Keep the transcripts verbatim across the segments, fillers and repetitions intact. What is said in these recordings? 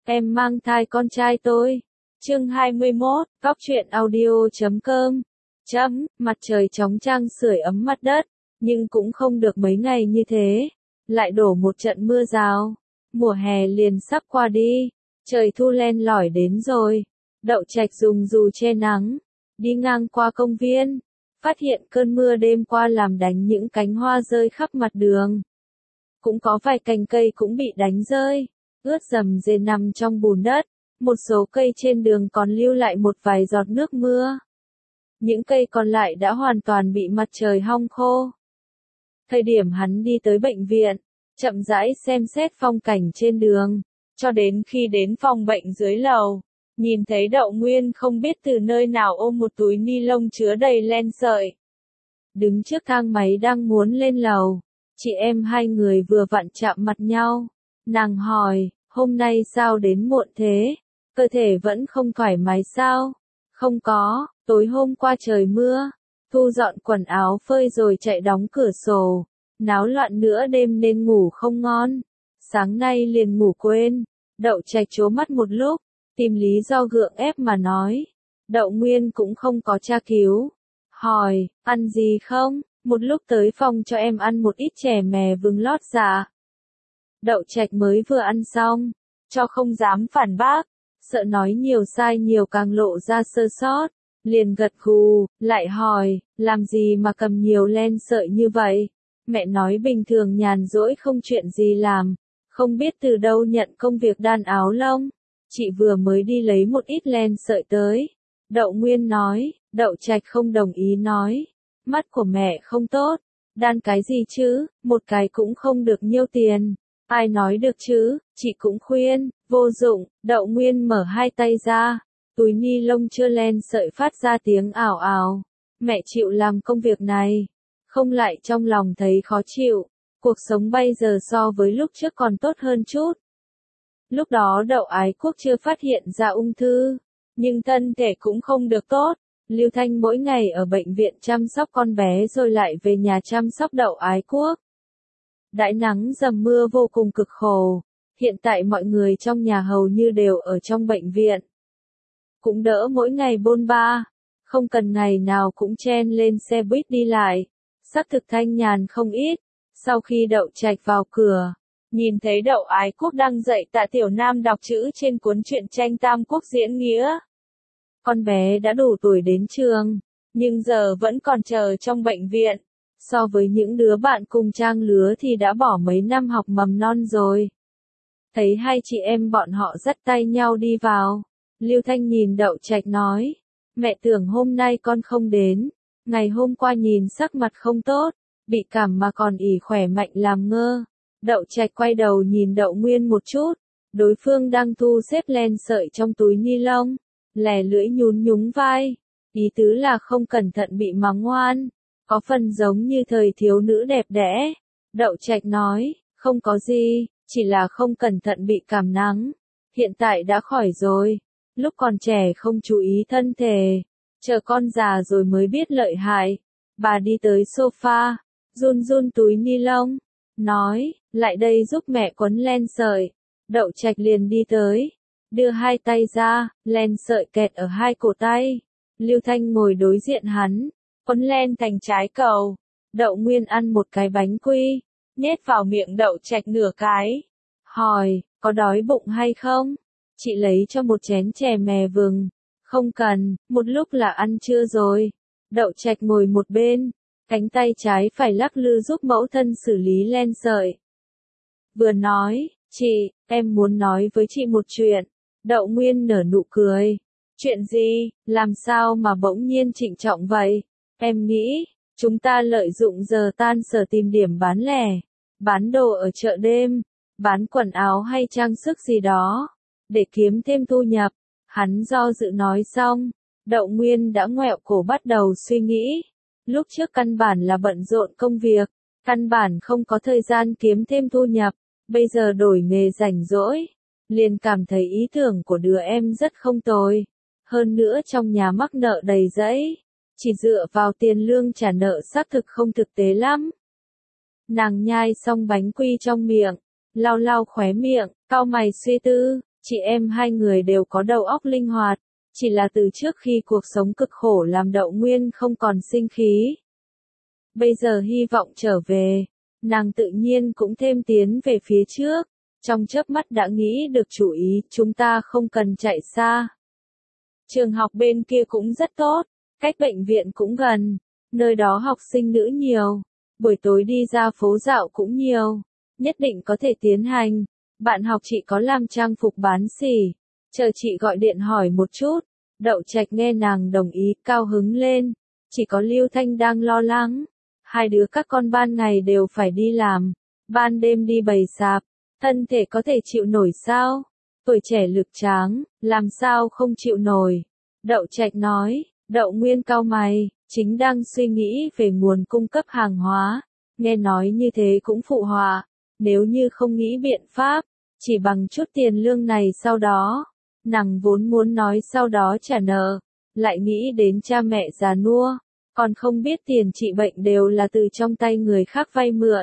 em mang thai con trai tôi. Chương hai mươi mốt, Cóc truyện audio chấm com. Chấm, mặt trời chói chang sưởi ấm mặt đất, nhưng cũng không được mấy ngày như thế. Lại đổ một trận mưa rào. Mùa hè liền sắp qua đi. Trời thu len lỏi đến rồi. Đậu Trạch dùng dù che nắng. Đi ngang qua công viên. Phát hiện cơn mưa đêm qua làm đánh những cánh hoa rơi khắp mặt đường. Cũng có vài cành cây cũng bị đánh rơi. Ướt rầm rề nằm trong bùn đất. Một số cây trên đường còn lưu lại một vài giọt nước mưa. Những cây còn lại đã hoàn toàn bị mặt trời hong khô. Thời điểm hắn đi tới bệnh viện, chậm rãi xem xét phong cảnh trên đường, cho đến khi đến phòng bệnh dưới lầu, nhìn thấy Đậu Nguyên không biết từ nơi nào ôm một túi ni lông chứa đầy len sợi. Đứng trước thang máy đang muốn lên lầu, chị em hai người vừa vặn chạm mặt nhau. Nàng hỏi, hôm nay sao đến muộn thế? Cơ thể vẫn không thoải mái sao? Không có, tối hôm qua trời mưa. Thu dọn quần áo phơi rồi chạy đóng cửa sổ. Náo loạn nữa đêm nên ngủ không ngon. Sáng nay liền ngủ quên. Đậu Trạch trố mắt một lúc, tìm lý do gượng ép mà nói. Đậu Nguyên cũng không có tra cứu. Hỏi, ăn gì không? Một lúc tới phòng cho em ăn một ít chè mè vừng lót dạ. Đậu Trạch mới vừa ăn xong, cho không dám phản bác. Sợ nói nhiều sai nhiều càng lộ ra sơ sót. Liền gật gù, lại hỏi, làm gì mà cầm nhiều len sợi như vậy? Mẹ nói bình thường nhàn rỗi không chuyện gì làm, không biết từ đâu nhận công việc đan áo lông. Chị vừa mới đi lấy một ít len sợi tới. Đậu Nguyên nói, Đậu Trạch không đồng ý nói. Mắt của mẹ không tốt, đan cái gì chứ, một cái cũng không được nhiêu tiền. Ai nói được chứ, chị cũng khuyên, vô dụng. Đậu Nguyên mở hai tay ra. Túi ni lông chưa len sợi phát ra tiếng ảo ảo. Mẹ chịu làm công việc này. Không lại trong lòng thấy khó chịu. Cuộc sống bây giờ so với lúc trước còn tốt hơn chút. Lúc đó Đậu Ái Quốc chưa phát hiện ra ung thư. Nhưng thân thể cũng không được tốt. Lưu Thanh mỗi ngày ở bệnh viện chăm sóc con bé rồi lại về nhà chăm sóc Đậu Ái Quốc. Đãi nắng dầm mưa vô cùng cực khổ. Hiện tại mọi người trong nhà hầu như đều ở trong bệnh viện. Cũng đỡ mỗi ngày bôn ba, không cần ngày nào cũng chen lên xe buýt đi lại, xác thực thanh nhàn không ít. Sau khi Đậu Trạch vào cửa, nhìn thấy Đậu Ái Quốc đang dạy Tạ Tiểu Nam đọc chữ trên cuốn truyện tranh Tam Quốc diễn nghĩa. Con bé đã đủ tuổi đến trường, nhưng giờ vẫn còn chờ trong bệnh viện. So với những đứa bạn cùng trang lứa thì đã bỏ mấy năm học mầm non rồi. Thấy hai chị em bọn họ dắt tay nhau đi vào. Lưu Thanh nhìn Đậu Trạch nói, mẹ tưởng hôm nay con không đến, ngày hôm qua nhìn sắc mặt không tốt, bị cảm mà còn ỉ khỏe mạnh làm ngơ. Đậu Trạch quay đầu nhìn Đậu Nguyên một chút, đối phương đang thu xếp len sợi trong túi ni lông, lè lưỡi nhún nhún vai, ý tứ là không cẩn thận bị mắng ngoan, có phần giống như thời thiếu nữ đẹp đẽ. Đậu Trạch nói, không có gì, chỉ là không cẩn thận bị cảm nắng, hiện tại đã khỏi rồi. Lúc còn trẻ không chú ý thân thể, chờ con già rồi mới biết lợi hại. Bà đi tới sofa, run run túi ni lông, nói, lại đây giúp mẹ quấn len sợi. Đậu Trạch liền đi tới, đưa hai tay ra, len sợi kẹt ở hai cổ tay. Lưu Thanh ngồi đối diện hắn, quấn len thành trái cầu. Đậu Nguyên ăn một cái bánh quy, nhét vào miệng Đậu Trạch nửa cái. Hỏi, có đói bụng hay không? Chị lấy cho một chén chè mè vừng. Không cần, một lúc là ăn trưa rồi. Đậu Trạch ngồi một bên, cánh tay trái phải lắc lư giúp mẫu thân xử lý len sợi. Vừa nói, chị, em muốn nói với chị một chuyện. Đậu Nguyên nở nụ cười. Chuyện gì, làm sao mà bỗng nhiên trịnh trọng vậy? Em nghĩ, chúng ta lợi dụng giờ tan sở tìm điểm bán lẻ, bán đồ ở chợ đêm, bán quần áo hay trang sức gì đó. Để kiếm thêm thu nhập. Hắn do dự nói xong, Đậu Nguyên đã ngoẹo cổ bắt đầu suy nghĩ. Lúc trước căn bản là bận rộn công việc, căn bản không có thời gian kiếm thêm thu nhập, bây giờ đổi nghề rảnh rỗi, liền cảm thấy ý tưởng của đứa em rất không tồi. Hơn nữa trong nhà mắc nợ đầy rẫy, chỉ dựa vào tiền lương trả nợ xác thực không thực tế lắm. Nàng nhai xong bánh quy trong miệng, lau lau khóe miệng, cau mày suy tư. Chị em hai người đều có đầu óc linh hoạt, chỉ là từ trước khi cuộc sống cực khổ làm Đậu Nguyên không còn sinh khí. Bây giờ hy vọng trở về, nàng tự nhiên cũng thêm tiến về phía trước, trong chớp mắt đã nghĩ được chủ ý, chúng ta không cần chạy xa. Trường học bên kia cũng rất tốt, cách bệnh viện cũng gần, nơi đó học sinh nữ nhiều, buổi tối đi ra phố dạo cũng nhiều, nhất định có thể tiến hành. Bạn học chị có làm trang phục bán xỉ, chờ chị gọi điện hỏi một chút. Đậu Trạch nghe nàng đồng ý, cao hứng lên, chỉ có Lưu Thanh đang lo lắng. Hai đứa các con ban ngày đều phải đi làm, ban đêm đi bày sạp, thân thể có thể chịu nổi sao? Tuổi trẻ lực tráng, làm sao không chịu nổi? Đậu Trạch nói. Đậu Nguyên cau mày, chính đang suy nghĩ về nguồn cung cấp hàng hóa, nghe nói như thế cũng phụ họa, nếu như không nghĩ biện pháp, chỉ bằng chút tiền lương này sau đó, nàng vốn muốn nói sau đó trả nợ, lại nghĩ đến cha mẹ già nua, còn không biết tiền trị bệnh đều là từ trong tay người khác vay mượn.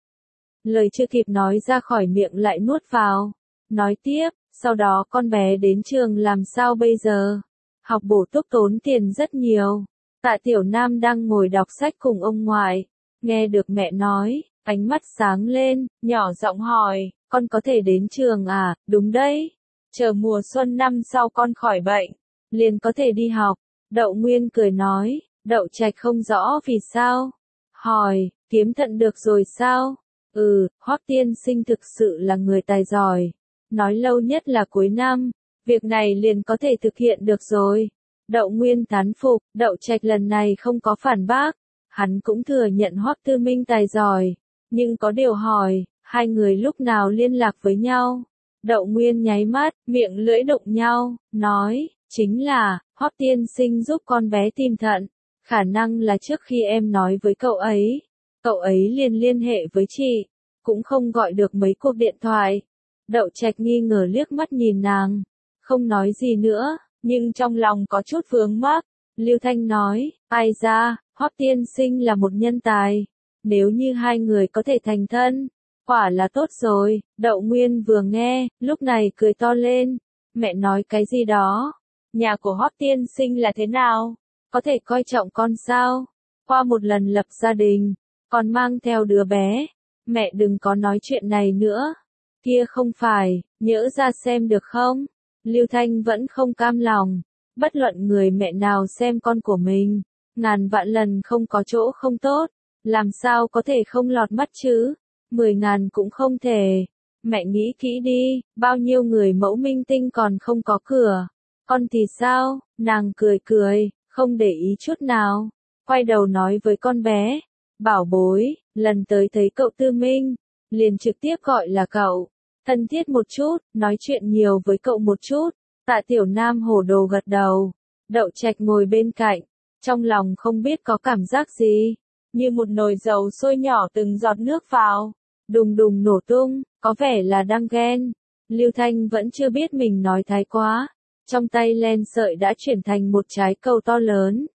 Lời chưa kịp nói ra khỏi miệng lại nuốt vào, nói tiếp, sau đó con bé đến trường làm sao bây giờ? Học bổ túc tốn tiền rất nhiều. Tạ Tiểu Nam đang ngồi đọc sách cùng ông ngoại, nghe được mẹ nói, ánh mắt sáng lên, nhỏ giọng hỏi, con có thể đến trường à? Đúng đấy, chờ mùa xuân năm sau con khỏi bệnh, liền có thể đi học. Đậu Nguyên cười nói. Đậu Trạch không rõ vì sao, hỏi, kiếm thận được rồi sao? Ừ, Hoắc tiên sinh thực sự là người tài giỏi, nói lâu nhất là cuối năm, việc này liền có thể thực hiện được rồi. Đậu Nguyên thán phục, Đậu Trạch lần này không có phản bác, hắn cũng thừa nhận Hoắc Tư Minh tài giỏi, nhưng có điều hỏi, hai người lúc nào liên lạc với nhau? Đậu Nguyên nháy mắt, miệng lưỡi đụng nhau, nói, chính là, Hoắc tiên sinh giúp con bé tìm thận, khả năng là trước khi em nói với cậu ấy, cậu ấy liền liên hệ với chị, cũng không gọi được mấy cuộc điện thoại. Đậu Trạch nghi ngờ liếc mắt nhìn nàng, không nói gì nữa, nhưng trong lòng có chút vướng mắc. Lưu Thanh nói, ai ra, Hoắc tiên sinh là một nhân tài, nếu như hai người có thể thành thân, quả là tốt rồi. Đậu Nguyên vừa nghe, lúc này cười to lên, mẹ nói cái gì đó, nhà của Hoắc tiên sinh là thế nào, có thể coi trọng con sao, qua một lần lập gia đình, còn mang theo đứa bé, mẹ đừng có nói chuyện này nữa, kia không phải, nhỡ ra xem được không? Lưu Thanh vẫn không cam lòng, bất luận người mẹ nào xem con của mình, ngàn vạn lần không có chỗ không tốt, làm sao có thể không lọt mắt chứ, mười ngàn cũng không thể. Mẹ nghĩ kỹ đi, bao nhiêu người mẫu minh tinh còn không có cửa, con thì sao? Nàng cười cười, không để ý chút nào, quay đầu nói với con bé, bảo bối, lần tới thấy cậu Tư Minh, liền trực tiếp gọi là cậu, thân thiết một chút, nói chuyện nhiều với cậu một chút. Tạ Tiểu Nam hổ đồ gật đầu, Đậu Trạch ngồi bên cạnh, trong lòng không biết có cảm giác gì, như một nồi dầu sôi nhỏ từng giọt nước vào, đùng đùng nổ tung, có vẻ là đang ghen. Lưu Thanh vẫn chưa biết mình nói thái quá, trong tay len sợi đã chuyển thành một trái cầu to lớn.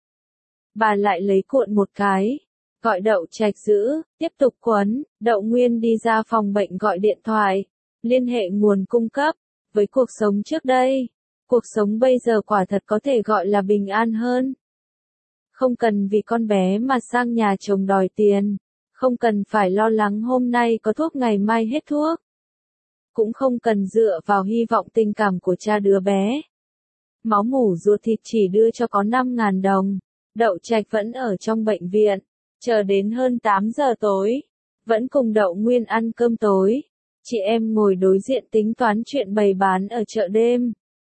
Bà lại lấy cuộn một cái, gọi Đậu Trạch giữ, tiếp tục quấn. Đậu Nguyên đi ra phòng bệnh gọi điện thoại, liên hệ nguồn cung cấp. Với cuộc sống trước đây, cuộc sống bây giờ quả thật có thể gọi là bình an hơn. Không cần vì con bé mà sang nhà chồng đòi tiền, không cần phải lo lắng hôm nay có thuốc ngày mai hết thuốc, cũng không cần dựa vào hy vọng tình cảm của cha đứa bé. Máu mủ ruột thịt chỉ đưa cho có năm ngàn đồng. Đậu Trạch vẫn ở trong bệnh viện, chờ đến hơn tám giờ tối, vẫn cùng Đậu Nguyên ăn cơm tối. Chị em ngồi đối diện tính toán chuyện bày bán ở chợ đêm.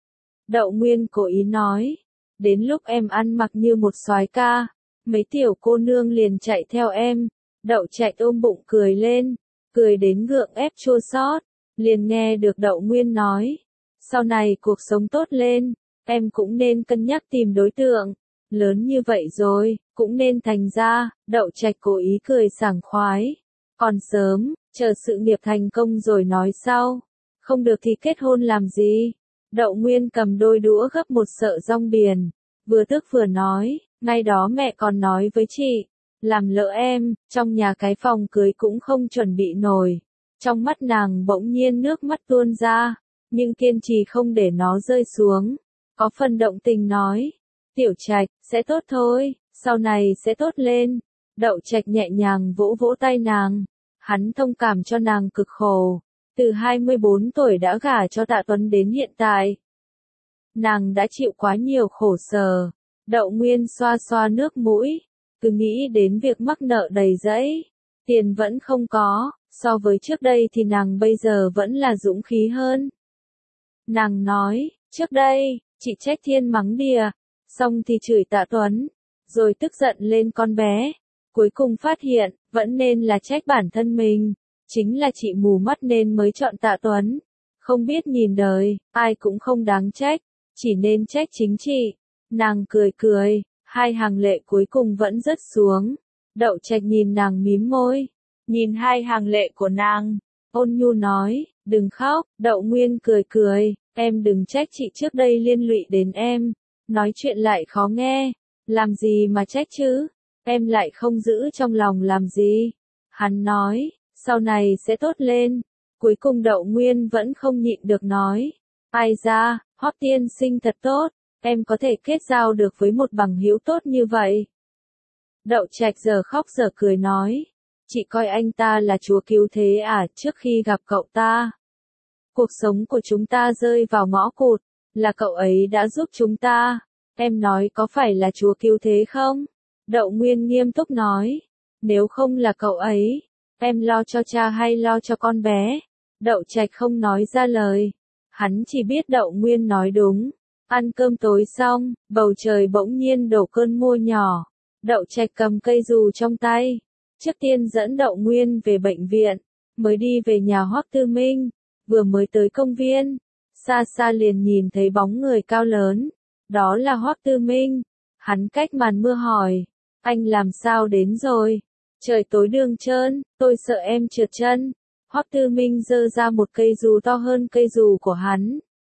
Đậu Nguyên cố ý nói, đến lúc em ăn mặc như một soái ca, mấy tiểu cô nương liền chạy theo em. Đậu Trạch ôm bụng cười lên, cười đến gượng ép chua xót, liền nghe được Đậu Nguyên nói, sau này cuộc sống tốt lên, em cũng nên cân nhắc tìm đối tượng, lớn như vậy rồi, cũng nên thành ra. Đậu Trạch cố ý cười sảng khoái, còn sớm, chờ sự nghiệp thành công rồi nói sau, không được thì kết hôn làm gì. Đậu Nguyên cầm đôi đũa gấp một sợi rong biển, vừa tức vừa nói, ngay đó mẹ còn nói với chị, làm lỡ em, trong nhà cái phòng cưới cũng không chuẩn bị nổi. Trong mắt nàng bỗng nhiên nước mắt tuôn ra, nhưng kiên trì không để nó rơi xuống. Có phần động tình nói, Tiểu Trạch, sẽ tốt thôi, sau này sẽ tốt lên. Đậu Trạch nhẹ nhàng vỗ vỗ tay nàng, hắn thông cảm cho nàng cực khổ. Từ hai mươi bốn tuổi đã gả cho Tạ Tuấn đến hiện tại. Nàng đã chịu quá nhiều khổ sở. Đậu Nguyên xoa xoa nước mũi, cứ nghĩ đến việc mắc nợ đầy dẫy. Tiền vẫn không có, so với trước đây thì nàng bây giờ vẫn là dũng khí hơn. Nàng nói, trước đây, chị trách thiên mắng địa, xong thì chửi Tạ Tuấn, rồi tức giận lên con bé. Cuối cùng phát hiện, vẫn nên là trách bản thân mình. Chính là chị mù mắt nên mới chọn Tạ Tuấn. Không biết nhìn đời, ai cũng không đáng trách, chỉ nên trách chính chị. Nàng cười cười, hai hàng lệ cuối cùng vẫn rớt xuống. Đậu Trạch nhìn nàng mím môi, nhìn hai hàng lệ của nàng, ôn nhu nói, đừng khóc. Đậu Nguyên cười cười, em đừng trách chị trước đây liên lụy đến em, nói chuyện lại khó nghe, làm gì mà trách chứ, em lại không giữ trong lòng làm gì. Hắn nói, sau này sẽ tốt lên. Cuối cùng Đậu Nguyên vẫn không nhịn được nói, ai ra, Hoắc tiên sinh thật tốt, em có thể kết giao được với một bằng hữu tốt như vậy. Đậu Trạch giờ khóc giờ cười nói, chị coi anh ta là chúa cứu thế à, trước khi gặp cậu ta. Cuộc sống của chúng ta rơi vào ngõ cụt, là cậu ấy đã giúp chúng ta, em nói có phải là chúa cứu thế không? Đậu Nguyên nghiêm túc nói, nếu không là cậu ấy, em lo cho cha hay lo cho con bé? Đậu Trạch không nói ra lời, hắn chỉ biết Đậu Nguyên nói đúng. Ăn cơm tối xong, bầu trời bỗng nhiên đổ cơn mưa nhỏ. Đậu Trạch cầm cây dù trong tay, trước tiên dẫn Đậu Nguyên về bệnh viện, mới đi về nhà Hoắc Tư Minh, vừa mới tới công viên, xa xa liền nhìn thấy bóng người cao lớn, đó là Hoắc Tư Minh. Hắn cách màn mưa hỏi, anh làm sao đến rồi? Trời tối đường trơn, tôi sợ em trượt chân. Hoắc Tư Minh giơ ra một cây dù to hơn cây dù của hắn.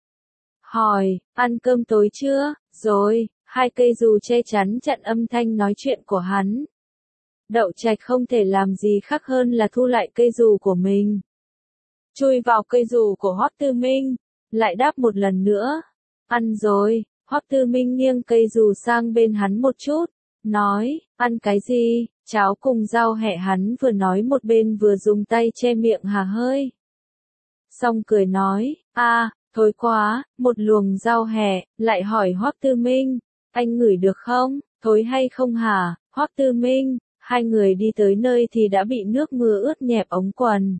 Hỏi, ăn cơm tối chưa? Rồi, hai cây dù che chắn chặn âm thanh nói chuyện của hắn. Đậu Trạch không thể làm gì khác hơn là thu lại cây dù của mình. Chui vào cây dù của Hoắc Tư Minh, lại đáp một lần nữa. Ăn rồi. Hoắc Tư Minh nghiêng cây dù sang bên hắn một chút, nói, ăn cái gì? Cháo cùng rau hẹ. Hắn vừa nói một bên vừa dùng tay che miệng hà hơi. Xong cười nói, a, thối quá, một luồng rau hẹ. Lại hỏi Hoắc Tư Minh, anh ngửi được không, thối hay không hả? Hoắc Tư Minh, hai người đi tới nơi thì đã bị nước mưa ướt nhẹp ống quần.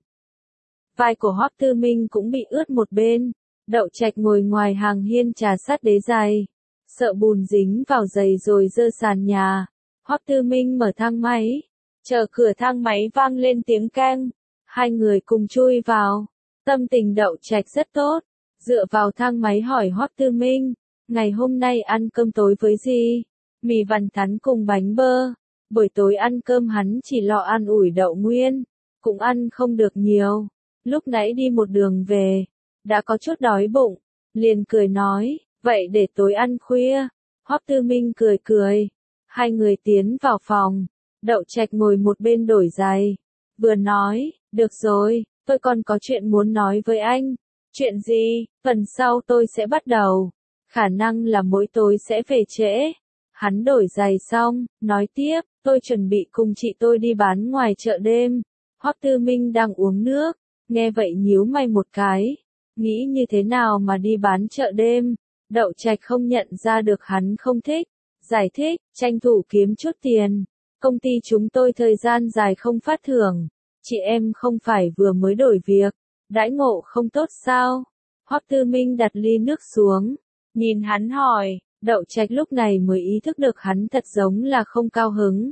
Vai của Hoắc Tư Minh cũng bị ướt một bên. Đậu Trạch ngồi ngoài hàng hiên trà sát đế giày, sợ bùn dính vào giày rồi dơ sàn nhà. Hoắc Tư Minh mở thang máy, chờ cửa thang máy vang lên tiếng keng, hai người cùng chui vào. Tâm tình Đậu Trạch rất tốt, dựa vào thang máy hỏi Hoắc Tư Minh, ngày hôm nay ăn cơm tối với gì? Mì vằn thắn cùng bánh bơ. Buổi tối ăn cơm hắn chỉ lo ăn ủi Đậu Nguyên, cũng ăn không được nhiều. Lúc nãy đi một đường về, đã có chút đói bụng, liền cười nói, vậy để tối ăn khuya. Hoắc Tư Minh cười cười, hai người tiến vào phòng, Đậu Trạch ngồi một bên đổi giày, vừa nói, được rồi, tôi còn có chuyện muốn nói với anh. Chuyện gì? Phần sau tôi sẽ bắt đầu, khả năng là mỗi tối sẽ về trễ. Hắn đổi giày xong, nói tiếp, tôi chuẩn bị cùng chị tôi đi bán ngoài chợ đêm. Hoắc Tư Minh đang uống nước, nghe vậy nhíu mày một cái, nghĩ như thế nào mà đi bán chợ đêm. Đậu Trạch không nhận ra được hắn không thích, giải thích, tranh thủ kiếm chút tiền. Công ty chúng tôi thời gian dài không phát thưởng, chị em không phải vừa mới đổi việc, đãi ngộ không tốt sao? Hoắc Tư Minh đặt ly nước xuống, nhìn hắn hỏi. Đậu Trạch lúc này mới ý thức được hắn thật giống là không cao hứng.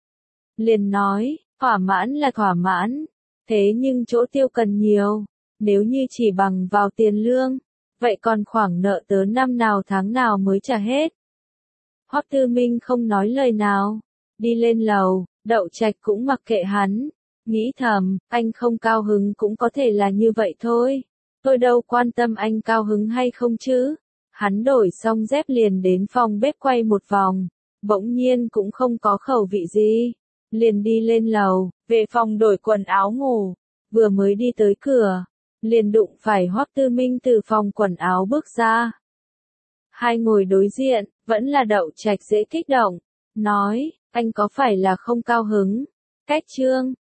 Liền nói, thỏa mãn là thỏa mãn, thế nhưng chỗ tiêu cần nhiều, nếu như chỉ bằng vào tiền lương, vậy còn khoảng nợ tớ năm nào tháng nào mới trả hết. Hoắc Tư Minh không nói lời nào, đi lên lầu. Đậu Trạch cũng mặc kệ hắn, nghĩ thầm, anh không cao hứng cũng có thể là như vậy thôi, tôi đâu quan tâm anh cao hứng hay không chứ. Hắn đổi xong dép liền đến phòng bếp quay một vòng, bỗng nhiên cũng không có khẩu vị gì, liền đi lên lầu, về phòng đổi quần áo ngủ, vừa mới đi tới cửa, liền đụng phải Hoắc Tư Minh từ phòng quần áo bước ra. Hai ngồi đối diện, vẫn là Đậu Trạch dễ kích động, nói, anh có phải là không cao hứng? Cách Trương